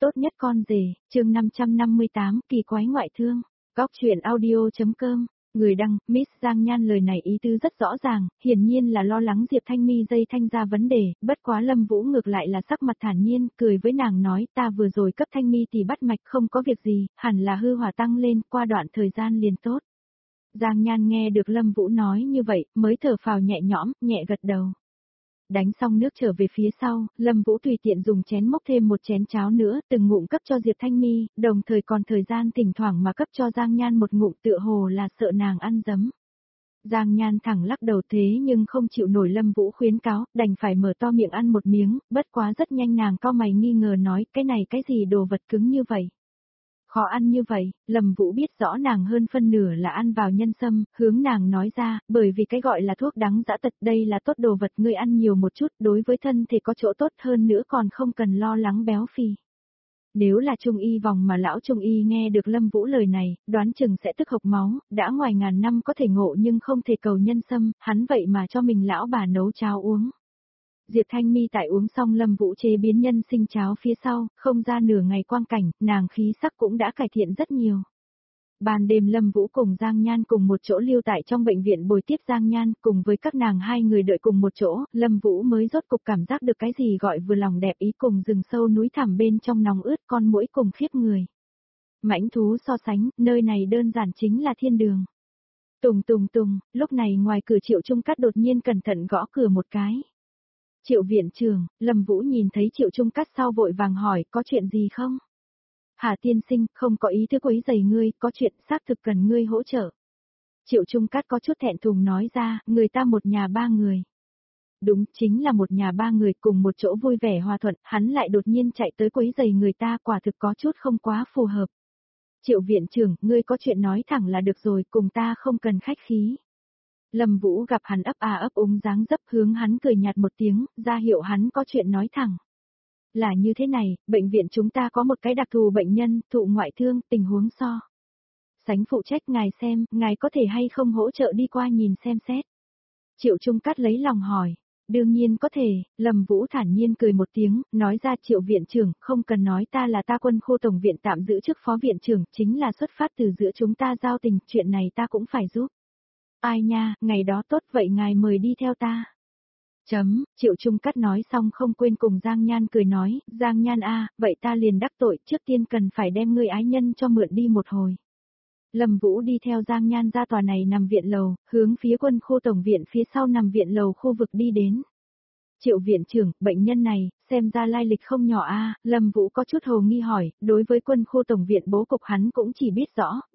Tốt nhất con rể, chương 558, kỳ quái ngoại thương. Góc truyện audio.com. Người đăng, Miss Giang Nhan lời này ý tứ rất rõ ràng, hiển nhiên là lo lắng Diệp Thanh Mi dây thanh ra vấn đề, bất quá Lâm Vũ ngược lại là sắc mặt thản nhiên, cười với nàng nói ta vừa rồi cấp Thanh Mi thì bắt mạch không có việc gì, hẳn là hư hỏa tăng lên, qua đoạn thời gian liền tốt. Giang Nhan nghe được Lâm Vũ nói như vậy, mới thở phào nhẹ nhõm, nhẹ gật đầu. Đánh xong nước trở về phía sau, Lâm Vũ tùy tiện dùng chén múc thêm một chén cháo nữa, từng ngụm cấp cho Diệp Thanh Mi, đồng thời còn thời gian thỉnh thoảng mà cấp cho Giang Nhan một ngụm tựa hồ là sợ nàng ăn dấm. Giang Nhan thẳng lắc đầu thế nhưng không chịu nổi Lâm Vũ khuyến cáo, đành phải mở to miệng ăn một miếng, bất quá rất nhanh nàng cau mày nghi ngờ nói cái này cái gì đồ vật cứng như vậy. Khó ăn như vậy, Lâm Vũ biết rõ nàng hơn phân nửa là ăn vào nhân sâm, hướng nàng nói ra, bởi vì cái gọi là thuốc đắng dã tật đây là tốt đồ vật ngươi ăn nhiều một chút đối với thân thể có chỗ tốt hơn nữa còn không cần lo lắng béo phì. Nếu là trung y vòng mà lão trung y nghe được Lâm Vũ lời này, đoán chừng sẽ tức hộc máu, đã ngoài ngàn năm có thể ngộ nhưng không thể cầu nhân sâm, hắn vậy mà cho mình lão bà nấu cháo uống. Diệp Thanh Mi tại uống xong Lâm Vũ chế biến nhân sinh cháo phía sau, không ra nửa ngày quang cảnh, nàng khí sắc cũng đã cải thiện rất nhiều. Ban đêm Lâm Vũ cùng Giang Nhan cùng một chỗ lưu tại trong bệnh viện bồi tiếp Giang Nhan, cùng với các nàng hai người đợi cùng một chỗ, Lâm Vũ mới rốt cục cảm giác được cái gì gọi vừa lòng đẹp ý cùng rừng sâu núi thẳm bên trong nóng ướt con muỗi cùng khiếp người. Mãnh thú so sánh, nơi này đơn giản chính là thiên đường. Tùng tùng tùng, lúc này ngoài cửa Triệu Trung Cát đột nhiên cẩn thận gõ cửa một cái. Triệu viện trưởng, Lâm Vũ nhìn thấy Triệu Trung Cát sau vội vàng hỏi có chuyện gì không? Hà tiên sinh, không có ý thức quấy rầy ngươi, có chuyện xác thực cần ngươi hỗ trợ. Triệu Trung Cát có chút thẹn thùng nói ra, người ta một nhà ba người. Đúng, chính là một nhà ba người cùng một chỗ vui vẻ hòa thuận, hắn lại đột nhiên chạy tới quấy rầy người ta quả thực có chút không quá phù hợp. Triệu viện trưởng, ngươi có chuyện nói thẳng là được rồi, cùng ta không cần khách khí. Lâm Vũ gặp hắn ấp ấp úng dáng dấp hướng hắn cười nhạt một tiếng, ra hiệu hắn có chuyện nói thẳng. Là như thế này, bệnh viện chúng ta có một cái đặc thù bệnh nhân, thụ ngoại thương, tình huống so. Sánh phụ trách ngài xem, ngài có thể hay không hỗ trợ đi qua nhìn xem xét. Triệu Trung Cát lấy lòng hỏi. Đương nhiên có thể, Lâm Vũ thản nhiên cười một tiếng, nói ra Triệu viện trưởng, không cần nói ta là ta Quân khu tổng viện tạm giữ chức phó viện trưởng, chính là xuất phát từ giữa chúng ta giao tình, chuyện này ta cũng phải giúp. Ai nha, ngày đó tốt vậy ngài mời đi theo ta. Triệu Trung Cát nói xong không quên cùng Giang Nhan cười nói, Giang Nhan vậy ta liền đắc tội, trước tiên cần phải đem ngươi ái nhân cho mượn đi một hồi. Lâm Vũ đi theo Giang Nhan ra tòa này nằm viện lầu, hướng phía Quân khu tổng viện phía sau nằm viện lầu khu vực đi đến. Triệu viện trưởng, bệnh nhân này, xem ra lai lịch không nhỏ Lâm Vũ có chút hồ nghi hỏi, đối với Quân khu tổng viện bố cục hắn cũng chỉ biết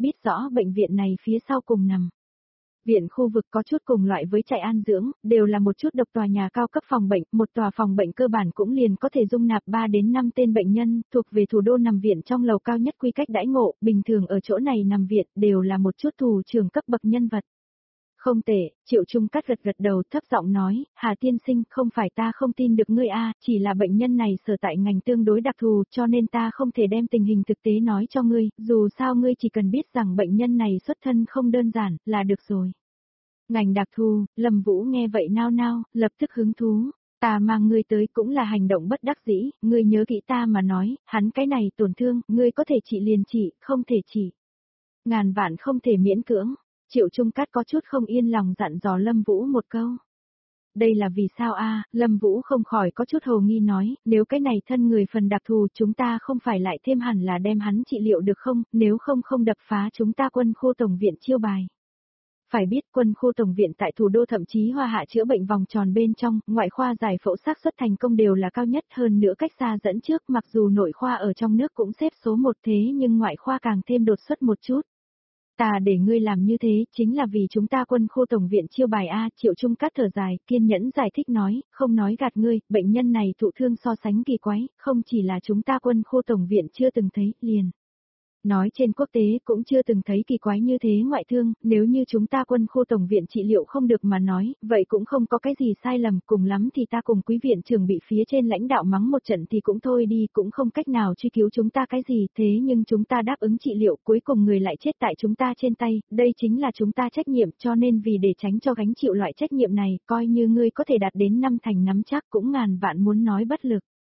rõ bệnh viện này phía sau cùng nằm. Viện khu vực có chút cùng loại với trại an dưỡng, đều là một chút độc tòa nhà cao cấp phòng bệnh, một tòa phòng bệnh cơ bản cũng liền có thể dung nạp 3 đến 5 tên bệnh nhân, thuộc về thủ đô nằm viện trong lầu cao nhất quy cách đãi ngộ, bình thường ở chỗ này nằm viện đều là một chút thủ trưởng cấp bậc nhân vật. Không tệ, Triệu Trung Cát gật gật đầu thấp giọng nói, Hà tiên sinh, không phải ta không tin được ngươi chỉ là bệnh nhân này sở tại ngành tương đối đặc thù cho nên ta không thể đem tình hình thực tế nói cho ngươi, dù sao ngươi chỉ cần biết rằng bệnh nhân này xuất thân không đơn giản, là được rồi. Ngành đặc thù, Lâm Vũ nghe vậy nao, lập tức hứng thú. Ta mang ngươi tới cũng là hành động bất đắc dĩ, ngươi nhớ kỹ ta mà nói, hắn cái này tổn thương, ngươi có thể trị liền trị, không thể trị. Ngàn vạn không thể miễn cưỡng. Triệu Trung Cát có chút không yên lòng dặn dò Lâm Vũ một câu. Đây là vì sao Lâm Vũ không khỏi có chút hồ nghi nói, nếu cái này thân người phần đặc thù chúng ta không phải lại thêm hẳn là đem hắn trị liệu được không, nếu không đập phá chúng ta Quân khu tổng viện chiêu bài. Phải biết Quân khu tổng viện tại thủ đô thậm chí Hoa Hạ chữa bệnh vòng tròn bên trong, ngoại khoa giải phẫu xác suất thành công đều là cao nhất hơn nữa cách xa dẫn trước mặc dù nội khoa ở trong nước cũng xếp số 1 thế nhưng ngoại khoa càng thêm đột xuất một chút. Ta để ngươi làm như thế chính là vì chúng ta Quân khu tổng viện chiêu bài Triệu Trung Cát thở dài, kiên nhẫn giải thích nói, không nói gạt ngươi, bệnh nhân này thụ thương so sánh kỳ quái, không chỉ là chúng ta Quân khu tổng viện chưa từng thấy, liền. Nói trên quốc tế cũng chưa từng thấy kỳ quái như thế ngoại thương, nếu như chúng ta Quân khu tổng viện trị liệu không được mà nói, vậy cũng không có cái gì sai lầm, cùng lắm thì ta cùng quý viện trưởng bị phía trên lãnh đạo mắng một trận thì cũng thôi đi, cũng không cách nào truy cứu chúng ta cái gì, thế nhưng chúng ta đáp ứng trị liệu cuối cùng người lại chết tại chúng ta trên tay, đây chính là chúng ta trách nhiệm, cho nên vì để tránh cho gánh chịu loại trách nhiệm này, coi như ngươi có thể đạt đến 5 thành nắm chắc cũng ngàn vạn muốn nói bất lực.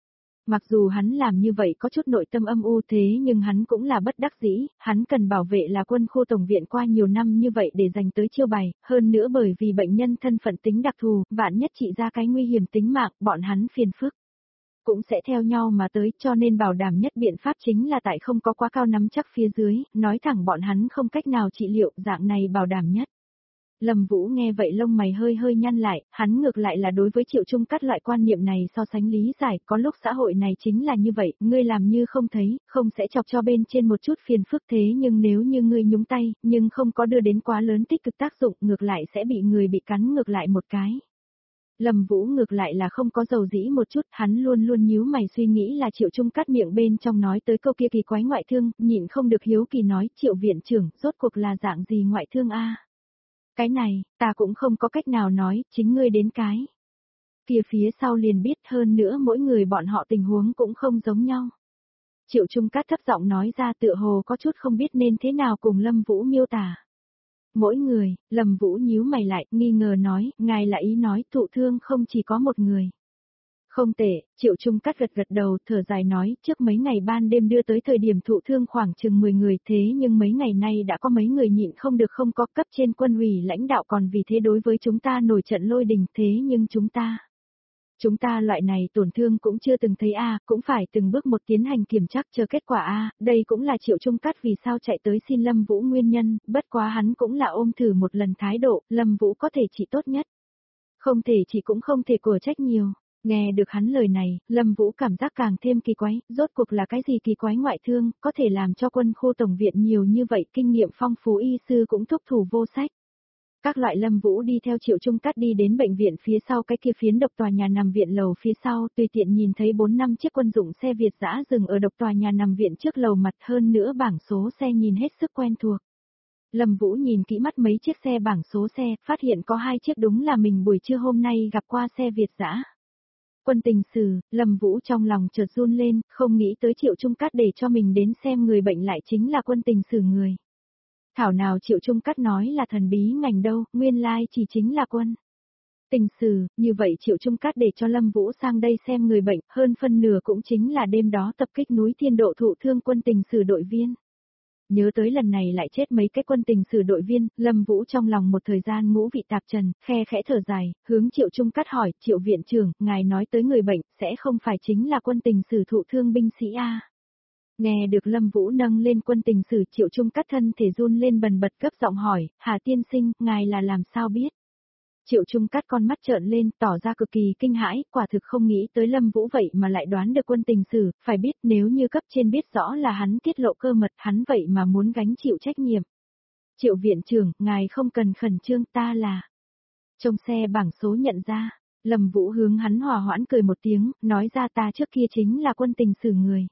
Mặc dù hắn làm như vậy có chút nội tâm âm u thế nhưng hắn cũng là bất đắc dĩ, hắn cần bảo vệ là quân khu tổng viện qua nhiều năm như vậy để dành tới chiêu bày, hơn nữa bởi vì bệnh nhân thân phận tính đặc thù, vạn nhất trị ra cái nguy hiểm tính mạng, bọn hắn phiền phức cũng sẽ theo nhau mà tới, cho nên bảo đảm nhất biện pháp chính là tại không có quá cao nắm chắc phía dưới, nói thẳng bọn hắn không cách nào trị liệu, dạng này bảo đảm nhất. Lâm Vũ nghe vậy lông mày hơi hơi nhăn lại, hắn ngược lại là đối với Triệu Trung Cát loại quan niệm này so sánh lý giải, có lúc xã hội này chính là như vậy, ngươi làm như không thấy, không sẽ chọc cho bên trên một chút phiền phức thế nhưng nếu như ngươi nhúng tay, nhưng không có đưa đến quá lớn tích cực tác dụng, ngược lại sẽ bị người bị cắn ngược lại một cái. Lâm Vũ ngược lại là không có dầu dĩ một chút, hắn luôn luôn nhíu mày suy nghĩ là Triệu Trung Cát miệng bên trong nói tới câu kia kỳ quái ngoại thương, nhịn không được hiếu kỳ nói, Triệu viện trưởng, rốt cuộc là dạng gì ngoại thương a? Cái này, ta cũng không có cách nào nói, chính ngươi đến cái. Kia phía sau liền biết hơn nữa mỗi người bọn họ tình huống cũng không giống nhau. Triệu Trung Cát thấp giọng nói ra tựa hồ có chút không biết nên thế nào cùng Lâm Vũ miêu tả. Mỗi người, Lâm Vũ nhíu mày lại, nghi ngờ nói, ngài là ý nói thụ thương không chỉ có một người. Không tệ, Triệu Trung Cát gật gật đầu, thở dài nói, trước mấy ngày ban đêm đưa tới thời điểm thụ thương khoảng chừng 10 người thế nhưng mấy ngày nay đã có mấy người nhịn không được không có cấp trên quân ủy lãnh đạo còn vì thế đối với chúng ta nổi trận lôi đình thế nhưng chúng ta loại này tổn thương cũng chưa từng thấy cũng phải từng bước một tiến hành kiểm tra chờ kết quả đây cũng là Triệu Trung Cát vì sao chạy tới xin Lâm Vũ nguyên nhân, bất quá hắn cũng là ôm thử một lần thái độ, Lâm Vũ có thể trị tốt nhất. Không thể chỉ cũng không thể của trách nhiều. Nghe được hắn lời này, Lâm Vũ cảm giác càng thêm kỳ quái, rốt cuộc là cái gì kỳ quái ngoại thương, có thể làm cho quân khu tổng viện nhiều như vậy kinh nghiệm phong phú y sư cũng thúc thủ vô sách. Các loại Lâm Vũ đi theo Triệu Trung Cát đi đến bệnh viện phía sau cái kia phiến độc tòa nhà nằm viện lầu phía sau, tùy tiện nhìn thấy 4-5 chiếc quân dụng xe Việt dã dừng ở độc tòa nhà nằm viện trước lầu mặt hơn nữa bảng số xe nhìn hết sức quen thuộc. Lâm Vũ nhìn kỹ mắt mấy chiếc xe bảng số xe, phát hiện có 2 chiếc đúng là mình buổi trưa hôm nay gặp qua xe Việt dã. Quân tình sử, Lâm Vũ trong lòng chợt run lên, không nghĩ tới Triệu Trung Cát để cho mình đến xem người bệnh lại chính là quân tình sử người. Thảo nào Triệu Trung Cát nói là thần bí ngành đâu, nguyên lai chỉ chính là quân tình sử, như vậy Triệu Trung Cát để cho Lâm Vũ sang đây xem người bệnh, hơn phân nửa cũng chính là đêm đó tập kích núi Thiên Độ thụ thương quân tình sử đội viên. Nhớ tới lần này lại chết mấy cái quân tình sử đội viên, Lâm Vũ trong lòng một thời gian ngũ vị tạp trần, khe khẽ thở dài, hướng Triệu Trung Cát hỏi, Triệu viện trưởng, ngài nói tới người bệnh, sẽ không phải chính là quân tình sử thụ thương binh sĩ Nghe được Lâm Vũ nâng lên quân tình sử, Triệu Trung Cát thân thể run lên bần bật gấp giọng hỏi, Hà tiên sinh, ngài là làm sao biết? Triệu Trung Cát con mắt trợn lên, tỏ ra cực kỳ kinh hãi, quả thực không nghĩ tới Lâm Vũ vậy mà lại đoán được quân tình sử, phải biết nếu như cấp trên biết rõ là hắn tiết lộ cơ mật, hắn vậy mà muốn gánh chịu trách nhiệm. Triệu viện trưởng, ngài không cần khẩn trương, ta là. Trong xe bảng số nhận ra, Lâm Vũ hướng hắn hòa hoãn cười một tiếng, nói ra ta trước kia chính là quân tình sử người.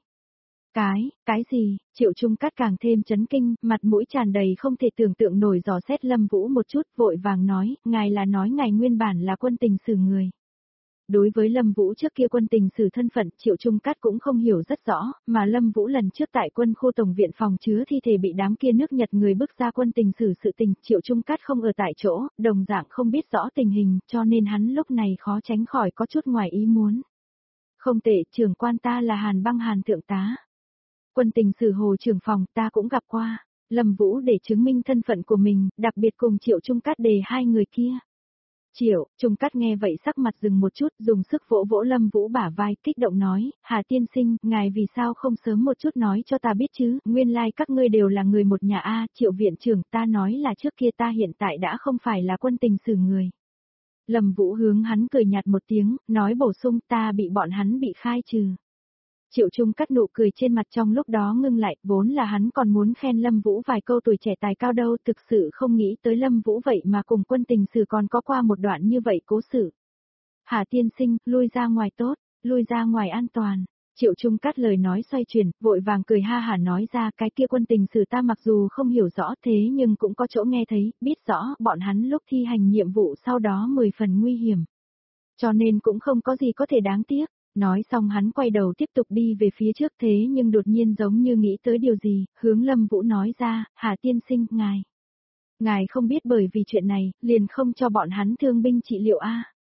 Cái gì? Triệu Trung Cát càng thêm chấn kinh, mặt mũi tràn đầy không thể tưởng tượng nổi dò xét Lâm Vũ một chút, vội vàng nói, ngài là nói ngài nguyên bản là quân tình sử người. Đối với Lâm Vũ trước kia quân tình sử thân phận, Triệu Trung Cát cũng không hiểu rất rõ, mà Lâm Vũ lần trước tại quân khu tổng viện phòng chứa thi thể bị đám kia nước Nhật người bức ra quân tình sử sự tình, Triệu Trung Cát không ở tại chỗ, đồng dạng không biết rõ tình hình, cho nên hắn lúc này khó tránh khỏi có chút ngoài ý muốn. Không tệ, trưởng quan ta là Hàn thượng tá. Quân tình sử Hồ trưởng phòng ta cũng gặp qua, Lâm Vũ để chứng minh thân phận của mình, đặc biệt cùng Triệu Trung Cát đề hai người kia. Triệu Trung Cát nghe vậy sắc mặt dừng một chút, dùng sức vỗ vỗ Lâm Vũ bả vai, kích động nói, Hà tiên sinh, ngài vì sao không sớm một chút nói cho ta biết chứ, nguyên lai các ngươi đều là người một nhà Triệu viện trưởng, ta nói là trước kia ta hiện tại đã không phải là quân tình sử người. Lâm Vũ hướng hắn cười nhạt một tiếng, nói bổ sung ta bị bọn hắn bị khai trừ. Triệu Trung Cát nụ cười trên mặt trong lúc đó ngưng lại, vốn là hắn còn muốn khen Lâm Vũ vài câu tuổi trẻ tài cao đâu, thực sự không nghĩ tới Lâm Vũ vậy mà cùng quân tình sử còn có qua một đoạn như vậy cố sự. Hà tiên sinh, lui ra ngoài tốt, lui ra ngoài an toàn. Triệu Trung Cát lời nói xoay chuyển, vội vàng cười ha hả nói ra cái kia quân tình sử ta mặc dù không hiểu rõ thế nhưng cũng có chỗ nghe thấy, biết rõ bọn hắn lúc thi hành nhiệm vụ sau đó 10 phần nguy hiểm. Cho nên cũng không có gì có thể đáng tiếc. Nói xong hắn quay đầu tiếp tục đi về phía trước thế nhưng đột nhiên giống như nghĩ tới điều gì, hướng Lâm Vũ nói ra, Hà tiên sinh, ngài không biết bởi vì chuyện này, liền không cho bọn hắn thương binh trị liệu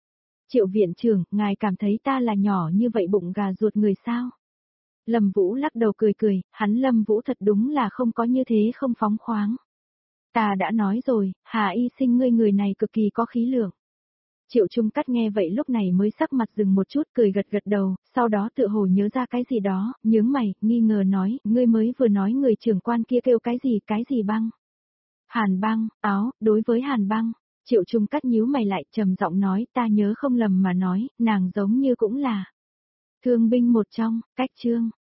Triệu viện trưởng, ngài cảm thấy ta là nhỏ như vậy bụng gà ruột người sao? Lâm Vũ lắc đầu cười cười, hắn Lâm Vũ thật đúng là không có như thế không phóng khoáng. Ta đã nói rồi, Hà Y Sinh ngươi người này cực kỳ có khí lượng. Triệu Trung Cắt nghe vậy lúc này mới sắc mặt dừng một chút cười gật gật đầu, sau đó tự hồ nhớ ra cái gì đó, nhướng mày, nghi ngờ nói, ngươi mới vừa nói người trưởng quan kia kêu cái gì băng. Hàn băng, đối với Hàn băng, Triệu Trung Cắt nhíu mày lại trầm giọng nói ta nhớ không lầm mà nói, nàng giống như cũng là thương binh một trong, cách trương,